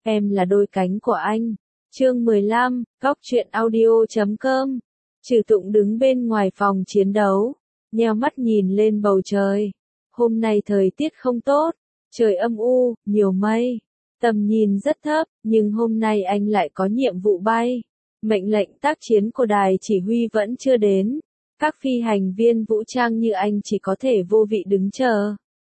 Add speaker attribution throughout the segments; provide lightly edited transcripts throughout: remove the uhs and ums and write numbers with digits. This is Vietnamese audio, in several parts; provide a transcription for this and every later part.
Speaker 1: Em là đôi cánh của anh. Chương 15, Góc truyện audio.com. Trừ Tụng đứng bên ngoài phòng chiến đấu, nheo mắt nhìn lên bầu trời. Hôm nay thời tiết không tốt, trời âm u, nhiều mây, tầm nhìn rất thấp, nhưng hôm nay anh lại có nhiệm vụ bay. Mệnh lệnh tác chiến của đài chỉ huy vẫn chưa đến. Các phi hành viên vũ trang như anh chỉ có thể vô vị đứng chờ.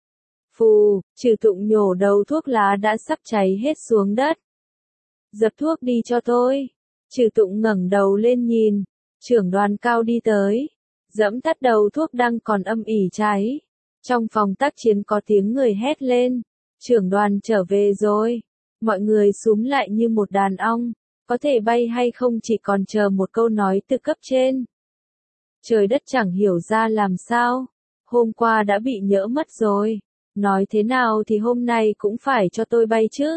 Speaker 1: Phù, Trừ Tụng nhổ đầu thuốc lá đã sắp cháy hết xuống đất. Dập thuốc đi cho tôi. Trừ Tụng ngẩng đầu lên nhìn, trưởng đoàn Cao đi tới, giẫm tắt đầu thuốc đang còn âm ỉ cháy. Trong phòng tác chiến có tiếng người hét lên, trưởng đoàn trở về rồi. Mọi người xúm lại như một đàn ong, có thể bay hay không chỉ còn chờ một câu nói từ cấp trên. Trời đất chẳng hiểu ra làm sao, hôm qua đã bị nhỡ mất rồi, nói thế nào thì hôm nay cũng phải cho tôi bay chứ.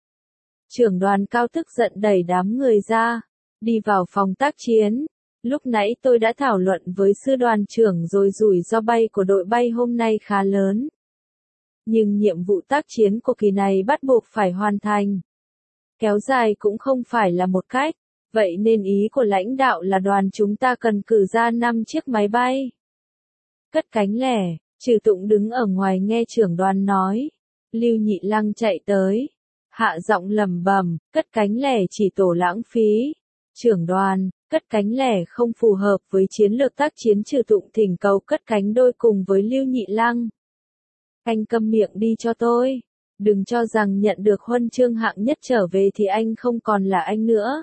Speaker 1: Trưởng đoàn Cao tức giận đẩy đám người ra, đi vào phòng tác chiến. Lúc nãy tôi đã thảo luận với sư đoàn trưởng rồi, rủi ro bay của đội bay hôm nay khá lớn. Nhưng nhiệm vụ tác chiến của kỳ này bắt buộc phải hoàn thành. Kéo dài cũng không phải là một cách, vậy nên ý của lãnh đạo là đoàn chúng ta cần cử ra 5 chiếc máy bay. Cất cánh lẻ, Trừ Tụng đứng ở ngoài nghe trưởng đoàn nói. Lưu Nhị Lăng chạy tới, hạ giọng lẩm bẩm, cất cánh lẻ chỉ tổ lãng phí. Trưởng đoàn, cất cánh lẻ không phù hợp với chiến lược tác chiến. Trừ Tụng thỉnh cầu cất cánh đôi cùng với Lưu Nhị Lăng. Anh câm miệng đi cho tôi, đừng cho rằng nhận được huân chương hạng nhất trở về thì anh không còn là anh nữa.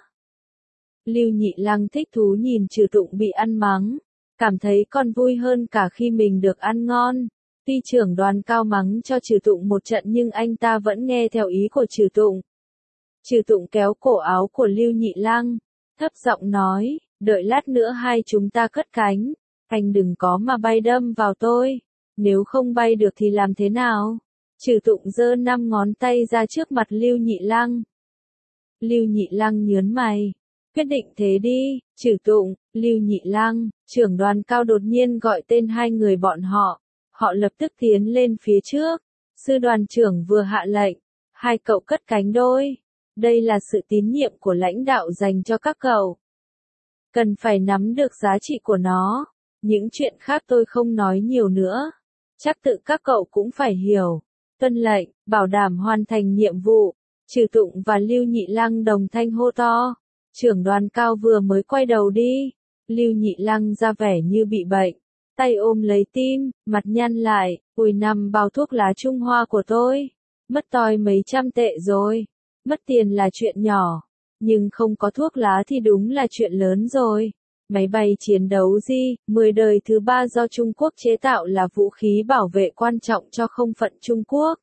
Speaker 1: Lưu Nhị Lăng thích thú nhìn Trừ Tụng bị ăn mắng, cảm thấy còn vui hơn cả khi mình được ăn ngon. Tuy trưởng đoàn Cao mắng cho Trừ Tụng một trận nhưng anh ta vẫn nghe theo ý của Trừ Tụng. Trừ Tụng kéo cổ áo của Lưu Nhị Lăng, thấp giọng nói, đợi lát nữa hai chúng ta cất cánh, anh đừng có mà bay đâm vào tôi, nếu không bay được thì làm thế nào? Trừ Tụng giơ 5 ngón tay ra trước mặt Lưu Nhị Lăng. Lưu Nhị Lăng nhớn mày, quyết định thế đi. Trừ Tụng, Lưu Nhị Lăng, trưởng đoàn Cao đột nhiên gọi tên hai người bọn họ. Họ lập tức tiến lên phía trước. Sư đoàn trưởng vừa hạ lệnh, hai cậu cất cánh đôi. Đây là sự tín nhiệm của lãnh đạo dành cho các cậu. Cần phải nắm được giá trị của nó. Những chuyện khác tôi không nói nhiều nữa. Chắc tự các cậu cũng phải hiểu. Tuân lệnh, bảo đảm hoàn thành nhiệm vụ. Trừ Tụng và Lưu Nhị Lăng đồng thanh hô to. Trưởng đoàn Cao vừa mới quay đầu đi. Lưu Nhị Lăng ra vẻ như bị bệnh, tay ôm lấy tim, mặt nhăn lại, ôi 5 bao thuốc lá Trung Hoa của tôi, mất toi mấy trăm tệ rồi. Mất tiền là chuyện nhỏ, nhưng không có thuốc lá thì đúng là chuyện lớn rồi. Máy bay chiến đấu J-10 đời thứ 3 do Trung Quốc chế tạo là vũ khí bảo vệ quan trọng cho không phận Trung Quốc.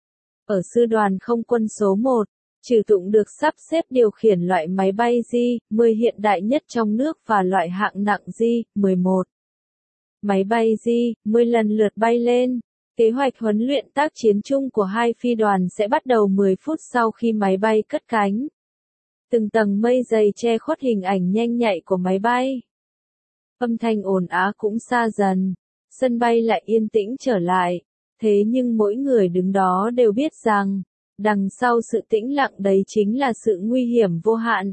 Speaker 1: Ở sư đoàn không quân số 1, Trừ Tụng được sắp xếp điều khiển loại máy bay J-10 hiện đại nhất trong nước và loại hạng nặng J-11. Máy bay J-10 lần lượt bay lên. Kế hoạch huấn luyện tác chiến chung của hai phi đoàn sẽ bắt đầu 10 phút sau khi máy bay cất cánh. Từng tầng mây dày che khuất hình ảnh nhanh nhạy của máy bay. Âm thanh ồn ào cũng xa dần. Sân bay lại yên tĩnh trở lại. Thế nhưng mỗi người đứng đó đều biết rằng, đằng sau sự tĩnh lặng đấy chính là sự nguy hiểm vô hạn.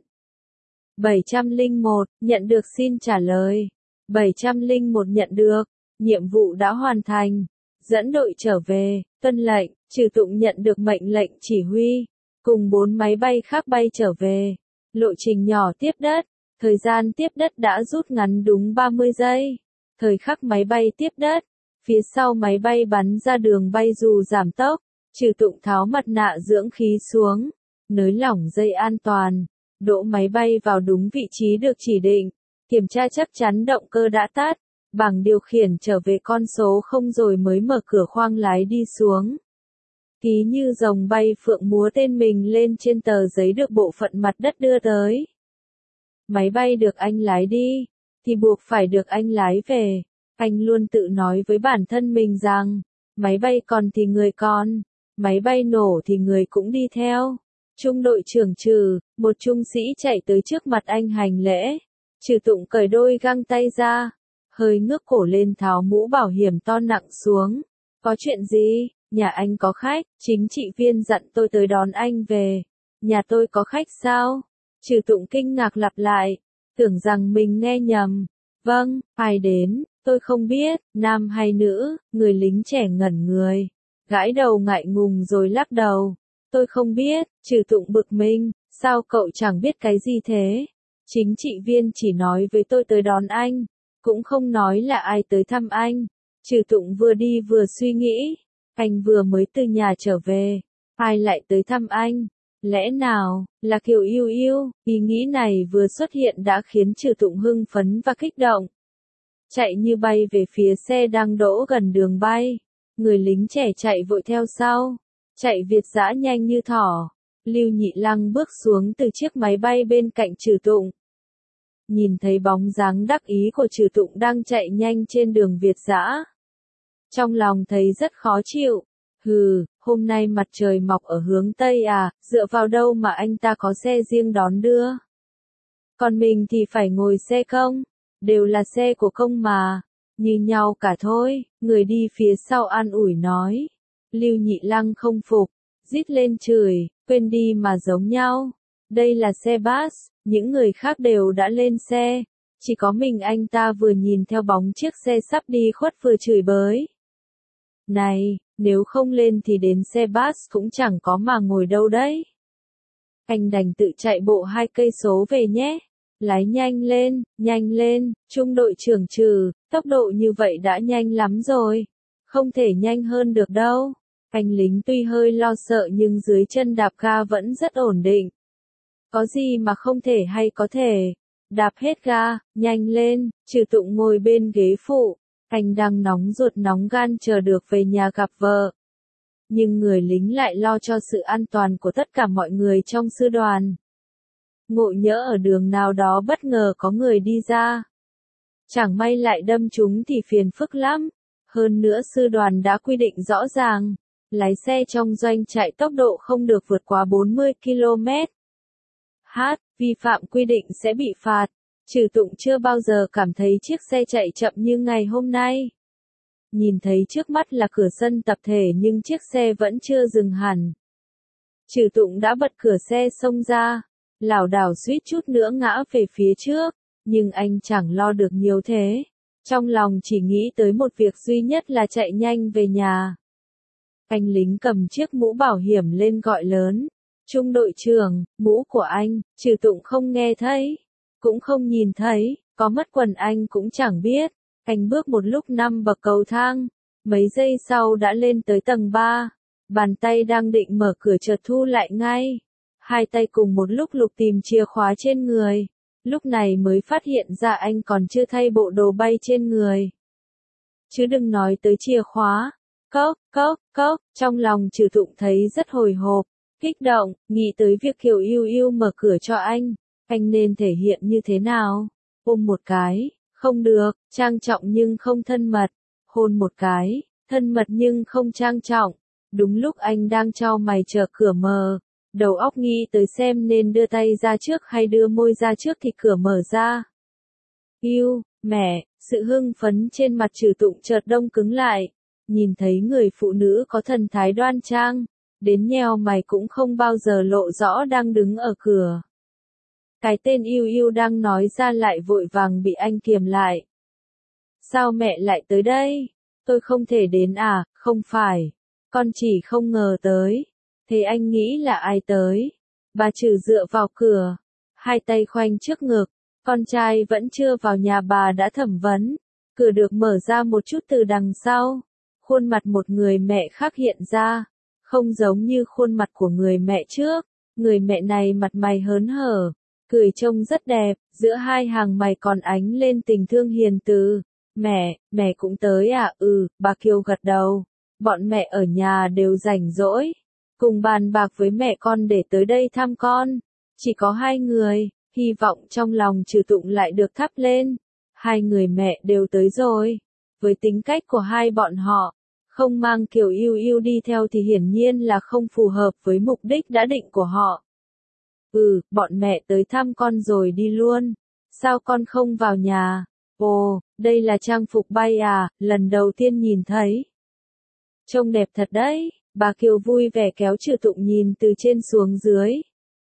Speaker 1: 701, nhận được xin trả lời. 701 nhận được, nhiệm vụ đã hoàn thành. Dẫn đội trở về, tuân lệnh, Trừ Tụng nhận được mệnh lệnh chỉ huy. Cùng 4 máy bay khác bay trở về. Lộ trình nhỏ tiếp đất, thời gian tiếp đất đã rút ngắn đúng 30 giây. Thời khắc máy bay tiếp đất, phía sau máy bay bắn ra đường bay dù giảm tốc. Trừ Tụng tháo mặt nạ dưỡng khí xuống, nới lỏng dây an toàn, đỗ máy bay vào đúng vị trí được chỉ định, kiểm tra chắc chắn động cơ đã tắt, bảng điều khiển trở về con số 0 rồi mới mở cửa khoang lái đi xuống. Ký như rồng bay phượng múa tên mình lên trên tờ giấy được bộ phận mặt đất đưa tới. Máy bay được anh lái đi, thì buộc phải được anh lái về. Anh luôn tự nói với bản thân mình rằng, máy bay còn thì người còn. Máy bay nổ thì người cũng đi theo. Trung đội trưởng Trừ, một trung sĩ chạy tới trước mặt anh hành lễ. Trừ Tụng cởi đôi găng tay ra, hơi ngước cổ lên tháo mũ bảo hiểm to nặng xuống. Có chuyện gì? Nhà anh có khách, chính trị viên dặn tôi tới đón anh về. nhà tôi có khách sao? Trừ Tụng kinh ngạc lặp lại, tưởng rằng mình nghe nhầm. Vâng, ai đến, tôi không biết, nam hay nữ, người lính trẻ ngẩn người, gãi đầu ngại ngùng rồi lắc đầu. Tôi không biết, Trừ Tụng bực mình, sao cậu chẳng biết cái gì thế? Chính trị viên chỉ nói với tôi tới đón anh, cũng không nói là ai tới thăm anh. Trừ Tụng vừa đi vừa suy nghĩ, anh vừa mới từ nhà trở về, ai lại tới thăm anh? Lẽ nào, là Kiều Yêu Yêu? Ý nghĩ này vừa xuất hiện đã khiến Trừ Tụng hưng phấn và kích động. Chạy như bay về phía xe đang đỗ gần đường bay. Người lính trẻ chạy vội theo sau. Chạy việt dã nhanh như thỏ. Lưu Nhị Lăng bước xuống từ chiếc máy bay bên cạnh Trừ Tụng. Nhìn thấy bóng dáng đắc ý của Trừ Tụng đang chạy nhanh trên đường việt dã. Trong lòng thấy rất khó chịu. Hừ, hôm nay mặt trời mọc ở hướng Tây à, dựa vào đâu mà anh ta có xe riêng đón đưa. Còn mình thì phải ngồi xe công, đều là xe của công mà, như nhau cả thôi, người đi phía sau an ủi nói. Lưu Nhị Lăng không phục, rít lên chửi, quên đi mà giống nhau. Đây là xe bus, những người khác đều đã lên xe, chỉ có mình anh ta vừa nhìn theo bóng chiếc xe sắp đi khuất vừa chửi bới. Này, nếu không lên thì đến xe bus cũng chẳng có mà ngồi đâu đấy. Anh đành tự chạy bộ 2 cây số về nhé. Lái nhanh lên, trung đội trưởng Trừ, tốc độ như vậy đã nhanh lắm rồi. Không thể nhanh hơn được đâu. Anh lính tuy hơi lo sợ nhưng dưới chân đạp ga vẫn rất ổn định. Có gì mà không thể hay có thể. Đạp hết ga, nhanh lên, Trừ Tụng ngồi bên ghế phụ. Anh đang nóng ruột nóng gan chờ được về nhà gặp vợ. Nhưng người lính lại lo cho sự an toàn của tất cả mọi người trong sư đoàn. Ngộ nhỡ ở đường nào đó bất ngờ có người đi ra. Chẳng may lại đâm chúng thì phiền phức lắm. Hơn nữa sư đoàn đã quy định rõ ràng, lái xe trong doanh trại tốc độ không được vượt quá 40 km/h, vi phạm quy định sẽ bị phạt. Trừ Tụng chưa bao giờ cảm thấy chiếc xe chạy chậm như ngày hôm nay. Nhìn thấy trước mắt là cửa sân tập thể nhưng chiếc xe vẫn chưa dừng hẳn. Trừ Tụng đã bật cửa xe xông ra, lảo đảo suýt chút nữa ngã về phía trước, nhưng anh chẳng lo được nhiều thế. Trong lòng chỉ nghĩ tới một việc duy nhất là chạy nhanh về nhà. Anh lính cầm chiếc mũ bảo hiểm lên gọi lớn. Trung đội trưởng, mũ của anh. Trừ Tụng không nghe thấy, cũng không nhìn thấy, có mất quần anh cũng chẳng biết. Anh bước một lúc 5 bậc cầu thang, mấy giây sau đã lên tới tầng 3. Bàn tay đang định mở cửa chợt thu lại ngay. Hai tay cùng một lúc lục tìm chìa khóa trên người. Lúc này mới phát hiện ra anh còn chưa thay bộ đồ bay trên người. Chứ đừng nói tới chìa khóa. Cốc, trong lòng Trừ Tụng thấy rất hồi hộp, kích động, nghĩ tới việc Kiều Yêu Yêu mở cửa cho anh nên thể hiện như thế nào? Ôm một cái, không được, trang trọng nhưng không thân mật. Hôn một cái, thân mật nhưng không trang trọng. Đúng lúc anh đang chau mày chờ cửa mở, đầu óc nghĩ tới xem nên đưa tay ra trước hay đưa môi ra trước thì cửa mở ra. Yêu, mẹ, sự hưng phấn trên mặt Trừ Tụng chợt đông cứng lại. Nhìn thấy người phụ nữ có thần thái đoan trang, đến nheo mày cũng không bao giờ lộ rõ đang đứng ở cửa. Cái tên Yêu Yêu đang nói ra lại vội vàng bị anh kiềm lại. Sao mẹ lại tới đây? Tôi không thể đến à? Không phải. Con chỉ không ngờ tới. Thế anh nghĩ là ai tới? Bà Trừ dựa vào cửa, hai tay khoanh trước ngực. Con trai vẫn chưa vào nhà bà đã thẩm vấn. Cửa được mở ra một chút từ đằng sau. Khuôn mặt một người mẹ khác hiện ra. Không giống như khuôn mặt của người mẹ trước. Người mẹ này mặt mày hớn hở, cười trông rất đẹp, giữa hai hàng mày còn ánh lên tình thương hiền từ. Mẹ cũng tới à? Ừ, bà Kiều gật đầu. Bọn mẹ ở nhà đều rảnh rỗi. Cùng bàn bạc với mẹ con để tới đây thăm con. Chỉ có 2 người, hy vọng trong lòng Trừ Tụng lại được thắp lên. 2 người mẹ đều tới rồi. Với tính cách của hai bọn họ, không mang Kiều Yêu Yêu đi theo thì hiển nhiên là không phù hợp với mục đích đã định của họ. Bọn mẹ tới thăm con rồi đi luôn. Sao con không vào nhà? Ồ, đây là trang phục bay à, lần đầu tiên nhìn thấy. Trông đẹp thật đấy, bà Kiều vui vẻ kéo Trừ Tụng nhìn từ trên xuống dưới.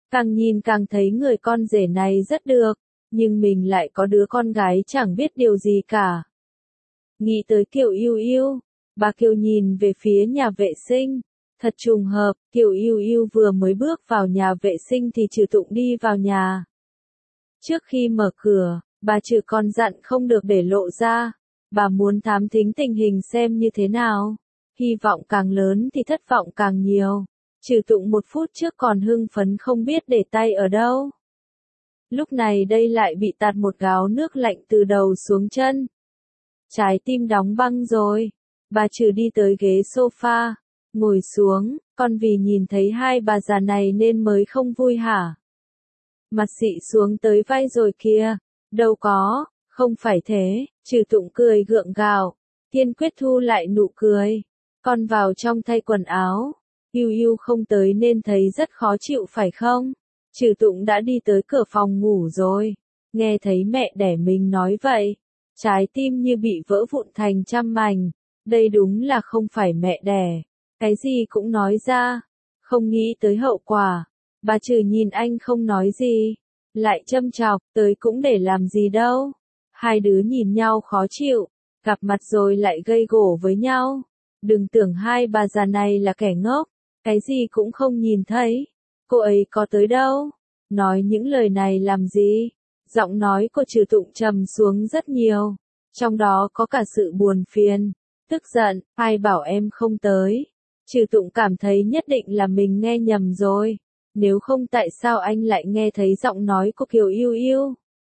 Speaker 1: Càng nhìn càng thấy người con rể này rất được, nhưng mình lại có đứa con gái chẳng biết điều gì cả. Nghĩ tới Kiều Yêu Yêu, bà Kiều nhìn về phía nhà vệ sinh. Thật trùng hợp, Kiều Yêu Yêu vừa mới bước vào nhà vệ sinh thì Trừ Tụng đi vào nhà. Trước khi mở cửa, bà Trừ còn dặn không được để lộ ra. Bà muốn thám thính tình hình xem như thế nào. Hy vọng càng lớn thì thất vọng càng nhiều. Trừ Tụng 1 phút trước còn hưng phấn không biết để tay ở đâu. Lúc này đây lại bị tạt một gáo nước lạnh từ đầu xuống chân. Trái tim đóng băng rồi. Bà Trừ đi tới ghế sofa, ngồi xuống, con vì nhìn thấy hai bà già này nên mới không vui hả? Mặt xị xuống tới vai rồi kìa. Đâu có, không phải thế. Trừ Tụng cười gượng gạo, kiên quyết thu lại nụ cười. Con vào trong thay quần áo. Yêu Yêu không tới nên thấy rất khó chịu phải không? Trừ Tụng đã đi tới cửa phòng ngủ rồi. Nghe thấy mẹ đẻ mình nói vậy, trái tim như bị vỡ vụn thành trăm mảnh. Đây đúng là không phải mẹ đẻ. Cái gì cũng nói ra. Không nghĩ tới hậu quả. Bà Trừ nhìn anh không nói gì. Lại châm chọc, tới cũng để làm gì đâu. Hai đứa nhìn nhau khó chịu. Gặp mặt rồi lại gây gổ với nhau. Đừng tưởng hai bà già này là kẻ ngốc. Cái gì cũng không nhìn thấy. Cô ấy có tới đâu. Nói những lời này làm gì? Giọng nói của Trừ Tụng trầm xuống rất nhiều. Trong đó có cả sự buồn phiền, tức giận, ai bảo em không tới. Trừ Tụng cảm thấy nhất định là mình nghe nhầm rồi. Nếu không tại sao anh lại nghe thấy giọng nói của Kiều Yêu Yêu?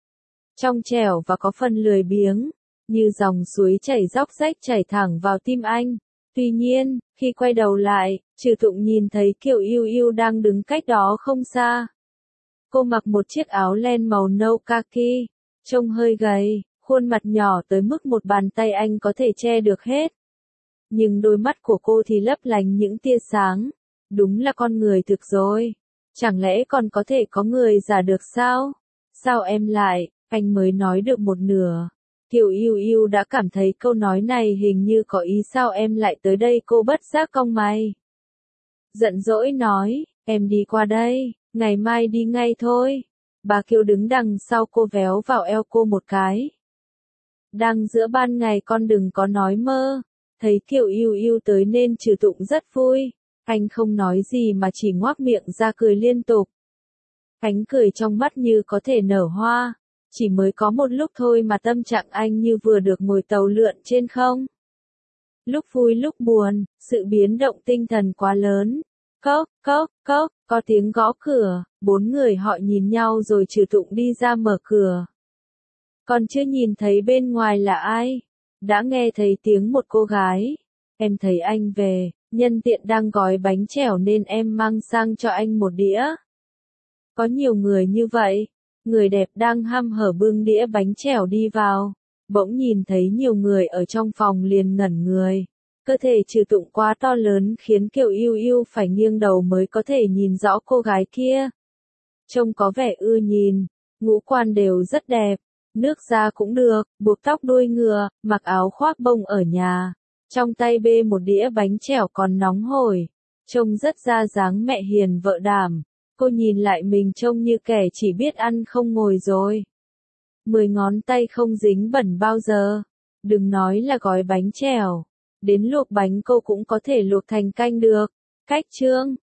Speaker 1: Trong trẻo và có phần lười biếng, như dòng suối chảy róc rách chảy thẳng vào tim anh. Tuy nhiên, khi quay đầu lại, Trừ Tụng nhìn thấy Kiều Yêu Yêu đang đứng cách đó không xa. Cô mặc một chiếc áo len màu nâu kaki, trông hơi gầy, khuôn mặt nhỏ tới mức một bàn tay anh có thể che được hết. Nhưng đôi mắt của cô thì lấp lánh những tia sáng. Đúng là con người thực rồi. Chẳng lẽ còn có thể có người giả được sao? Sao em lại, anh mới nói được một nửa. Kiều Yêu Yêu đã cảm thấy câu nói này hình như có ý sao em lại tới đây, cô bất giác cong mày. Giận dỗi nói, em đi qua đây, ngày mai đi ngay thôi. Bà Kiều đứng đằng sau cô véo vào eo cô một cái. Đang giữa ban ngày con đừng có nói mơ. Thấy Kiều Yêu Yêu tới nên Trừ Tụng rất vui. Anh không nói gì mà chỉ ngoác miệng ra cười liên tục. Ánh cười trong mắt như có thể nở hoa. Chỉ mới có một lúc thôi mà tâm trạng anh như vừa được ngồi tàu lượn trên không. Lúc vui lúc buồn, sự biến động tinh thần quá lớn. Cốc, cốc, cốc, có tiếng gõ cửa, 4 người họ nhìn nhau rồi Trừ Tụng đi ra mở cửa. Còn chưa nhìn thấy bên ngoài là ai, đã nghe thấy tiếng một cô gái. Em thấy anh về, nhân tiện đang gói bánh chèo nên em mang sang cho anh một đĩa. Có nhiều người như vậy, người đẹp đang hăm hở bưng đĩa bánh chèo đi vào. Bỗng nhìn thấy nhiều người ở trong phòng liền ngẩn người. Cơ thể Trừ Tụng quá to lớn khiến Kiều Yêu Yêu phải nghiêng đầu mới có thể nhìn rõ cô gái kia. Trông có vẻ ưa nhìn, ngũ quan đều rất đẹp, nước da cũng được, buộc tóc đuôi ngựa, mặc áo khoác bông ở nhà. Trong tay bê một đĩa bánh chèo còn nóng hổi, trông rất ra dáng mẹ hiền vợ đảm. Cô nhìn lại mình trông như kẻ chỉ biết ăn không ngồi rồi. 10 ngón tay không dính bẩn bao giờ. Đừng nói là gói bánh chèo. Đến luộc bánh cô cũng có thể luộc thành canh được. Cách chương